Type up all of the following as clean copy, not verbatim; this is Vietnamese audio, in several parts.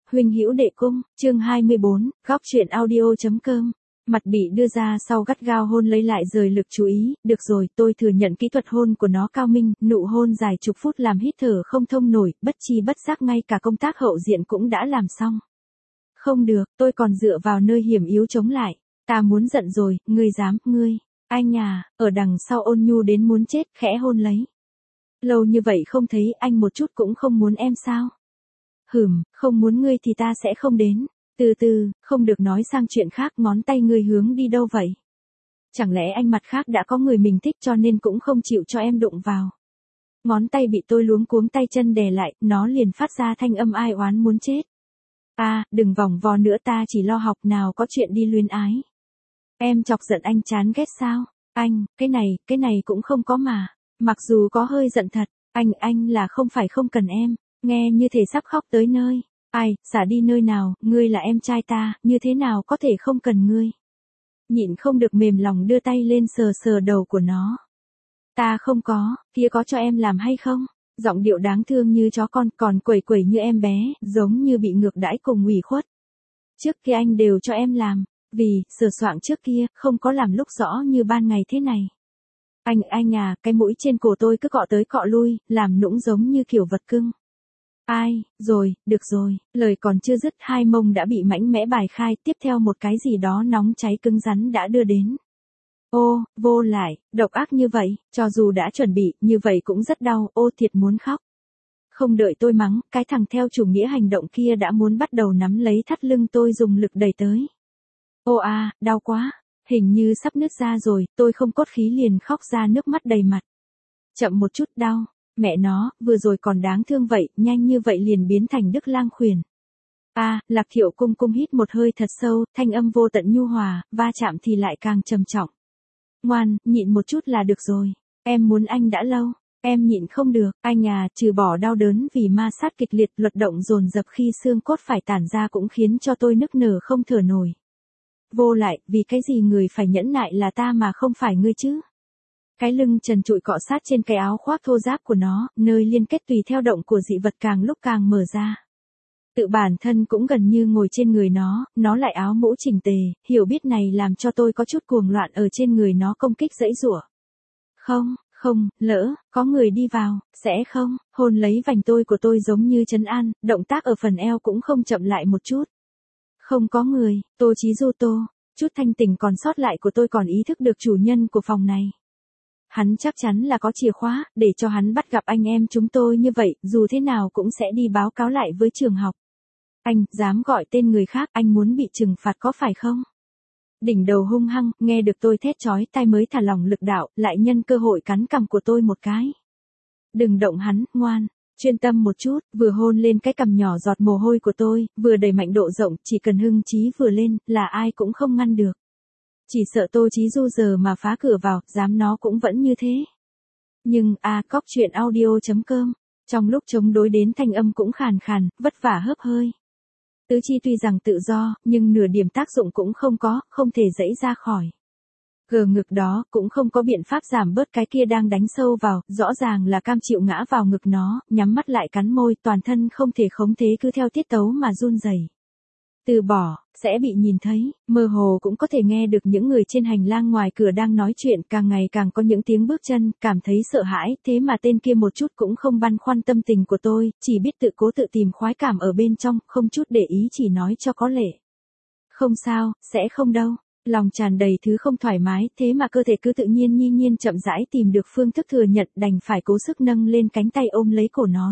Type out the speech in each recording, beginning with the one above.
Huynh hữu đệ cung, chương 24, góc truyện audio.com. Mặt bị đưa ra sau gắt gao hôn lấy lại rời lực chú ý, được rồi, tôi thừa nhận kỹ thuật hôn của nó cao minh, nụ hôn dài chục phút làm hít thở không thông nổi, bất chi bất giác ngay cả công tác hậu diện cũng đã làm xong. Không được, tôi còn dựa vào nơi hiểm yếu chống lại, ta muốn giận rồi, ngươi dám, ngươi, anh à, ở đằng sau ôn nhu đến muốn chết, khẽ hôn lấy. Lâu như vậy không thấy anh một chút cũng không muốn em sao? Không muốn ngươi thì ta sẽ không đến. Từ từ, không được nói sang chuyện khác, ngón tay ngươi hướng đi đâu vậy? Chẳng lẽ anh mặt khác đã có người mình thích cho nên cũng không chịu cho em đụng vào? Ngón tay bị tôi luống cuống tay chân đè lại, nó liền phát ra thanh âm ai oán muốn chết. À, đừng vòng vo nữa, ta chỉ lo học nào có chuyện đi luyến ái. Em chọc giận anh chán ghét sao? Anh, cái này cũng không có mà. Mặc dù có hơi giận thật, anh là không phải không cần em, nghe như thể sắp khóc tới nơi. Ai, xả đi nơi nào, ngươi là em trai ta, như thế nào có thể không cần ngươi. Nhịn không được mềm lòng đưa tay lên sờ sờ đầu của nó. Ta không có, kia có cho em làm hay không? Giọng điệu đáng thương như chó con, còn quẩy quẩy như em bé, giống như bị ngược đãi cùng ủy khuất. Trước kia anh đều cho em làm, vì, sờ soạng trước kia, không có làm lúc rõ như ban ngày thế này. Anh à, cái mũi trên cổ tôi cứ cọ tới cọ lui, làm nũng giống như kiểu vật cưng. Ai, rồi, được rồi, lời còn chưa dứt hai mông đã bị mạnh mẽ bài khai, tiếp theo một cái gì đó nóng cháy cứng rắn đã đưa đến. Ô, vô lại, độc ác như vậy, cho dù đã chuẩn bị, như vậy cũng rất đau, ô thiệt muốn khóc. Không đợi tôi mắng, cái thằng theo chủ nghĩa hành động kia đã muốn bắt đầu nắm lấy thắt lưng tôi dùng lực đẩy tới. Ô à, đau quá, hình như sắp nứt ra rồi, tôi không cốt khí liền khóc ra nước mắt đầy mặt. Chậm một chút, đau. Mẹ nó, vừa rồi còn đáng thương vậy, nhanh như vậy liền biến thành Đức Lang Khuyển. À, Lạc Thiệu cung hít một hơi thật sâu, thanh âm vô tận nhu hòa, va chạm thì lại càng trầm trọng. Ngoan, nhịn một chút là được rồi. Em muốn anh đã lâu. Em nhịn không được, anh à, trừ bỏ đau đớn vì ma sát kịch liệt luật động dồn dập khi xương cốt phải tản ra cũng khiến cho tôi nức nở không thở nổi. Vô lại, vì cái gì người phải nhẫn nại là ta mà không phải ngươi chứ? Cái lưng trần trụi cọ sát trên cái áo khoác thô ráp của nó, nơi liên kết tùy theo động của dị vật càng lúc càng mở ra. Tự bản thân cũng gần như ngồi trên người nó lại áo mũ chỉnh tề, hiểu biết này làm cho tôi có chút cuồng loạn ở trên người nó công kích giãy giụa. Không, lỡ, có người đi vào, sẽ không, hôn lấy vành tôi của tôi giống như trấn an, động tác ở phần eo cũng không chậm lại một chút. Không có người, Tô Chí Du Tô, chút thanh tỉnh còn sót lại của tôi còn ý thức được chủ nhân của phòng này. Hắn chắc chắn là có chìa khóa, để cho hắn bắt gặp anh em chúng tôi như vậy, dù thế nào cũng sẽ đi báo cáo lại với trường học. Anh, dám gọi tên người khác, anh muốn bị trừng phạt có phải không? Đỉnh đầu hung hăng, nghe được tôi thét chói tai mới thả lỏng lực đạo, lại nhân cơ hội cắn cằm của tôi một cái. Đừng động hắn, ngoan, chuyên tâm một chút, vừa hôn lên cái cằm nhỏ giọt mồ hôi của tôi, vừa đẩy mạnh độ rộng, chỉ cần hưng chí vừa lên, là ai cũng không ngăn được. Chỉ sợ Tô Chí Du giờ mà phá cửa vào, dám nó cũng vẫn như thế. Nhưng, cóc truyện audio.com, trong lúc chống đối đến thanh âm cũng khàn khàn, vất vả hớp hơi. Tứ chi tuy rằng tự do, nhưng nửa điểm tác dụng cũng không có, không thể giãy ra khỏi. Gờ ngực đó, cũng không có biện pháp giảm bớt cái kia đang đánh sâu vào, rõ ràng là cam chịu ngã vào ngực nó, nhắm mắt lại cắn môi, toàn thân không thể khống chế cứ theo tiết tấu mà run rẩy. Từ bỏ, sẽ bị nhìn thấy, mơ hồ cũng có thể nghe được những người trên hành lang ngoài cửa đang nói chuyện, càng ngày càng có những tiếng bước chân, cảm thấy sợ hãi, thế mà tên kia một chút cũng không băn khoăn tâm tình của tôi, chỉ biết tự cố tự tìm khoái cảm ở bên trong, không chút để ý chỉ nói cho có lệ. Không sao, sẽ không đâu, lòng tràn đầy thứ không thoải mái, thế mà cơ thể cứ tự nhiên nhi nhiên chậm rãi tìm được phương thức thừa nhận, đành phải cố sức nâng lên cánh tay ôm lấy cổ nói.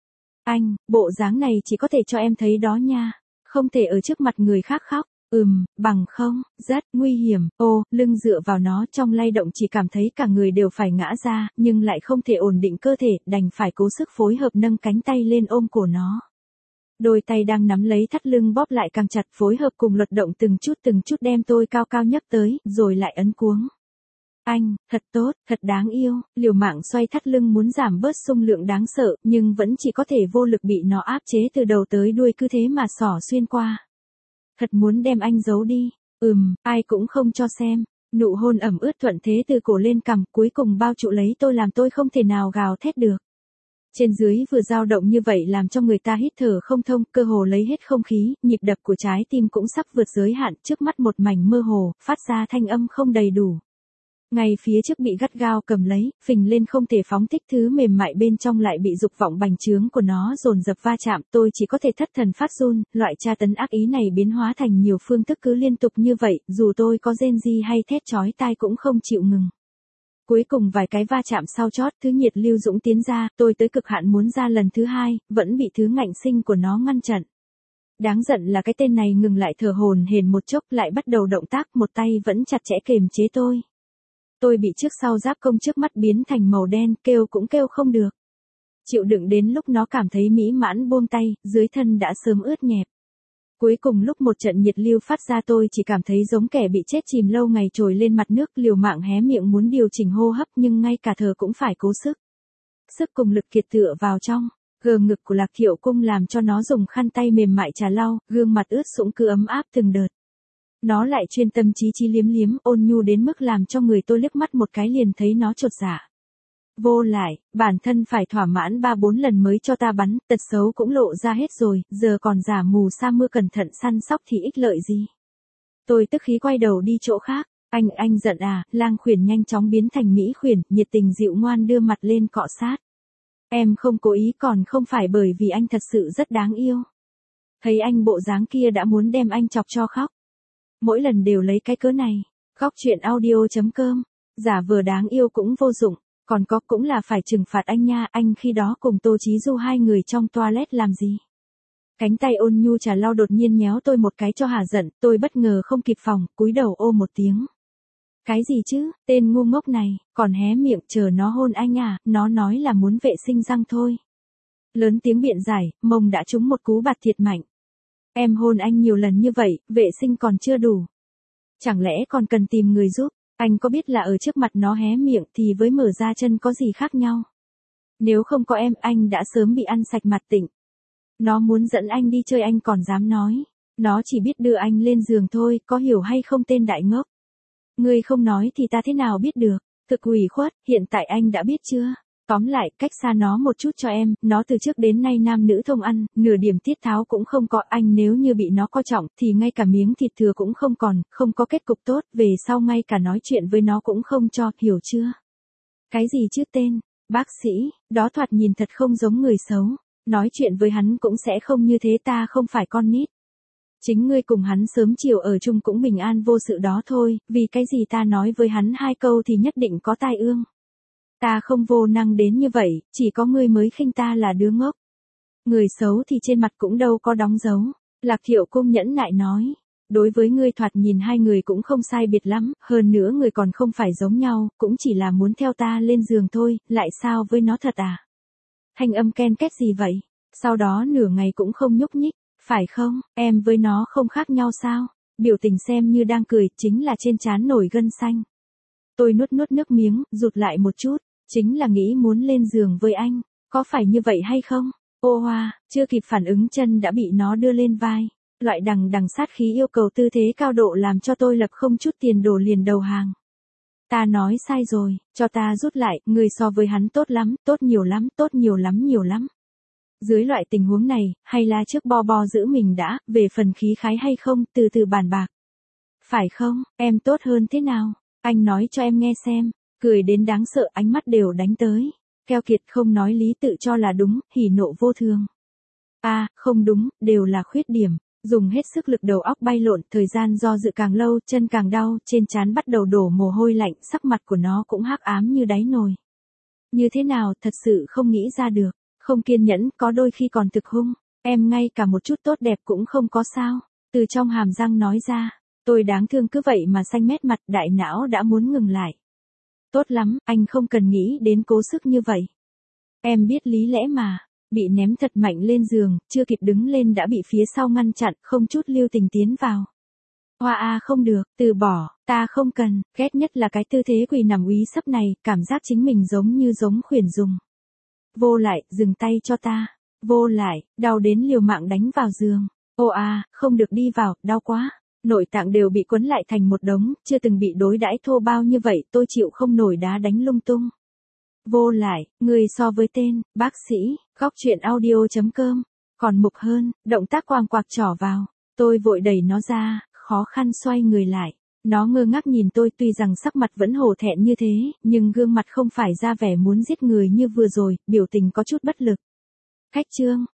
Anh, bộ dáng này chỉ có thể cho em thấy đó nha. Không thể ở trước mặt người khác khóc, bằng không, rất nguy hiểm, lưng dựa vào nó trong lay động chỉ cảm thấy cả người đều phải ngã ra, nhưng lại không thể ổn định cơ thể, đành phải cố sức phối hợp nâng cánh tay lên ôm cổ nó. Đôi tay đang nắm lấy thắt lưng bóp lại càng chặt phối hợp cùng luật động từng chút đem tôi cao cao nhấc tới, rồi lại ấn cuống. Anh, thật tốt, thật đáng yêu, liều mạng xoay thắt lưng muốn giảm bớt xung lượng đáng sợ, nhưng vẫn chỉ có thể vô lực bị nó áp chế từ đầu tới đuôi cứ thế mà xỏ xuyên qua. Thật muốn đem anh giấu đi, ai cũng không cho xem, nụ hôn ẩm ướt thuận thế từ cổ lên cằm cuối cùng bao trụ lấy tôi làm tôi không thể nào gào thét được. Trên dưới vừa dao động như vậy làm cho người ta hít thở không thông, cơ hồ lấy hết không khí, nhịp đập của trái tim cũng sắp vượt giới hạn, trước mắt một mảnh mơ hồ, phát ra thanh âm không đầy đủ. Ngay phía trước bị gắt gao cầm lấy, phình lên không thể phóng thích, thứ mềm mại bên trong lại bị dục vọng bành trướng của nó dồn dập va chạm, tôi chỉ có thể thất thần phát run, loại tra tấn ác ý này biến hóa thành nhiều phương thức cứ liên tục như vậy, dù tôi có rên ri hay thét chói tai cũng không chịu ngừng. Cuối cùng vài cái va chạm sau chót, thứ nhiệt lưu dũng tiến ra, tôi tới cực hạn muốn ra lần thứ hai, vẫn bị thứ ngạnh sinh của nó ngăn chặn. Đáng giận là cái tên này ngừng lại thở hổn hển một chốc lại bắt đầu động tác, một tay vẫn chặt chẽ kềm chế tôi. Tôi bị trước sau giáp công trước mắt biến thành màu đen, kêu cũng kêu không được. Chịu đựng đến lúc nó cảm thấy mỹ mãn buông tay, dưới thân đã sớm ướt nhẹp. Cuối cùng lúc một trận nhiệt lưu phát ra tôi chỉ cảm thấy giống kẻ bị chết chìm lâu ngày trồi lên mặt nước, liều mạng hé miệng muốn điều chỉnh hô hấp nhưng ngay cả thở cũng phải cố sức. Sức cùng lực kiệt tựa vào trong, gờ ngực của Lạc Thiệu Cung làm cho nó dùng khăn tay mềm mại trà lau, gương mặt ướt sũng cứ ấm áp từng đợt. Nó lại chuyên tâm chí chí liếm liếm, ôn nhu đến mức làm cho người tôi liếc mắt một cái liền thấy nó chột dạ. Vô lại, bản thân phải thỏa mãn 3-4 lần mới cho ta bắn, tật xấu cũng lộ ra hết rồi, giờ còn giả mù sa mưa cẩn thận săn sóc thì ích lợi gì. Tôi tức khí quay đầu đi chỗ khác, anh giận à, Lang Khuyển nhanh chóng biến thành Mỹ Khuyển, nhiệt tình dịu ngoan đưa mặt lên cọ sát. Em không cố ý còn không phải bởi vì anh thật sự rất đáng yêu. Thấy anh bộ dáng kia đã muốn đem anh chọc cho khóc. Mỗi lần đều lấy cái cớ này, Góc Chuyện Audio.com, giả vờ đáng yêu cũng vô dụng, còn có cũng là phải trừng phạt anh nha, anh khi đó cùng Tô Chí Du hai người trong toilet làm gì. Cánh tay ôn nhu trà lau đột nhiên nhéo tôi một cái cho hả giận, tôi bất ngờ không kịp phòng, cúi đầu ô một tiếng. Cái gì chứ, tên ngu ngốc này, còn hé miệng chờ nó hôn anh à, nó nói là muốn vệ sinh răng thôi. Lớn tiếng biện giải, mông đã trúng một cú bạt thiệt mạnh. Em hôn anh nhiều lần như vậy, vệ sinh còn chưa đủ. Chẳng lẽ còn cần tìm người giúp, anh có biết là ở trước mặt nó hé miệng thì với mở ra chân có gì khác nhau. Nếu không có em, anh đã sớm bị ăn sạch mặt tịnh. Nó muốn dẫn anh đi chơi anh còn dám nói. Nó chỉ biết đưa anh lên giường thôi, có hiểu hay không tên đại ngốc. Ngươi không nói thì ta thế nào biết được, thực ủy khuất, hiện tại anh đã biết chưa? Tóm lại, cách xa nó một chút cho em, nó từ trước đến nay nam nữ thông ăn, nửa điểm tiết tháo cũng không có, anh nếu như bị nó coi trọng, thì ngay cả miếng thịt thừa cũng không còn, không có kết cục tốt, về sau ngay cả nói chuyện với nó cũng không cho, hiểu chưa? Cái gì chứ tên? Bác sĩ, đó thoạt nhìn thật không giống người xấu, nói chuyện với hắn cũng sẽ không như thế, ta không phải con nít. Chính ngươi cùng hắn sớm chiều ở chung cũng bình an vô sự đó thôi, vì cái gì ta nói với hắn 2 câu thì nhất định có tai ương. Ta không vô năng đến như vậy, chỉ có ngươi mới khinh ta là đứa ngốc. Người xấu thì trên mặt cũng đâu có đóng dấu. Lạc Thiệu Cung nhẫn nại nói. Đối với ngươi thoạt nhìn hai người cũng không sai biệt lắm, hơn nữa người còn không phải giống nhau, cũng chỉ là muốn theo ta lên giường thôi, lại sao với nó thật à? Thanh âm ken két gì vậy? Sau đó nửa ngày cũng không nhúc nhích, phải không, em với nó không khác nhau sao? Biểu tình xem như đang cười, chính là trên trán nổi gân xanh. Tôi nuốt nước miếng, rụt lại một chút. Chính là nghĩ muốn lên giường với anh, có phải như vậy hay không? Ô hoa, chưa kịp phản ứng chân đã bị nó đưa lên vai. Loại đằng sát khí yêu cầu tư thế cao độ làm cho tôi lập không chút tiền đồ liền đầu hàng. Ta nói sai rồi, cho ta rút lại, người so với hắn tốt lắm, tốt nhiều lắm, tốt nhiều lắm. Dưới loại tình huống này, hay là trước bo giữ mình đã, về phần khí khái hay không, từ từ bàn bạc. Phải không, em tốt hơn thế nào? Anh nói cho em nghe xem. Cười đến đáng sợ, ánh mắt đều đánh tới. Keo kiệt không nói lý tự cho là đúng, hỉ nộ vô thường. Không đúng, đều là khuyết điểm. Dùng hết sức lực đầu óc bay lộn, thời gian do dự càng lâu, chân càng đau, trên trán bắt đầu đổ mồ hôi lạnh, sắc mặt của nó cũng hắc ám như đáy nồi. Như thế nào, thật sự không nghĩ ra được. Không kiên nhẫn, có đôi khi còn thực hung. Em ngay cả một chút tốt đẹp cũng không có sao. Từ trong hàm răng nói ra. Tôi đáng thương cứ vậy mà xanh mét mặt, đại não đã muốn ngừng lại. Tốt lắm, anh không cần nghĩ đến cố sức như vậy. Em biết lý lẽ mà. Bị ném thật mạnh lên giường, chưa kịp đứng lên đã bị phía sau ngăn chặn, không chút lưu tình tiến vào. Hoa không được, từ bỏ, ta không cần, ghét nhất là cái tư thế quỳ nằm úy sấp này, cảm giác chính mình giống khuyển dùng. Vô lại, dừng tay cho ta. Vô lại, đau đến liều mạng đánh vào giường. Không được đi vào, đau quá. Nội tạng đều bị quấn lại thành một đống, chưa từng bị đối đãi thô bao như vậy, tôi chịu không nổi đá đánh lung tung. Vô lại, người so với tên, bác sĩ, góc chuyện audio.com, còn mục hơn, động tác quàng quạc trỏ vào. Tôi vội đẩy nó ra, khó khăn xoay người lại. Nó ngơ ngác nhìn tôi, tuy rằng sắc mặt vẫn hổ thẹn như thế, nhưng gương mặt không phải ra vẻ muốn giết người như vừa rồi, biểu tình có chút bất lực. Khách trương,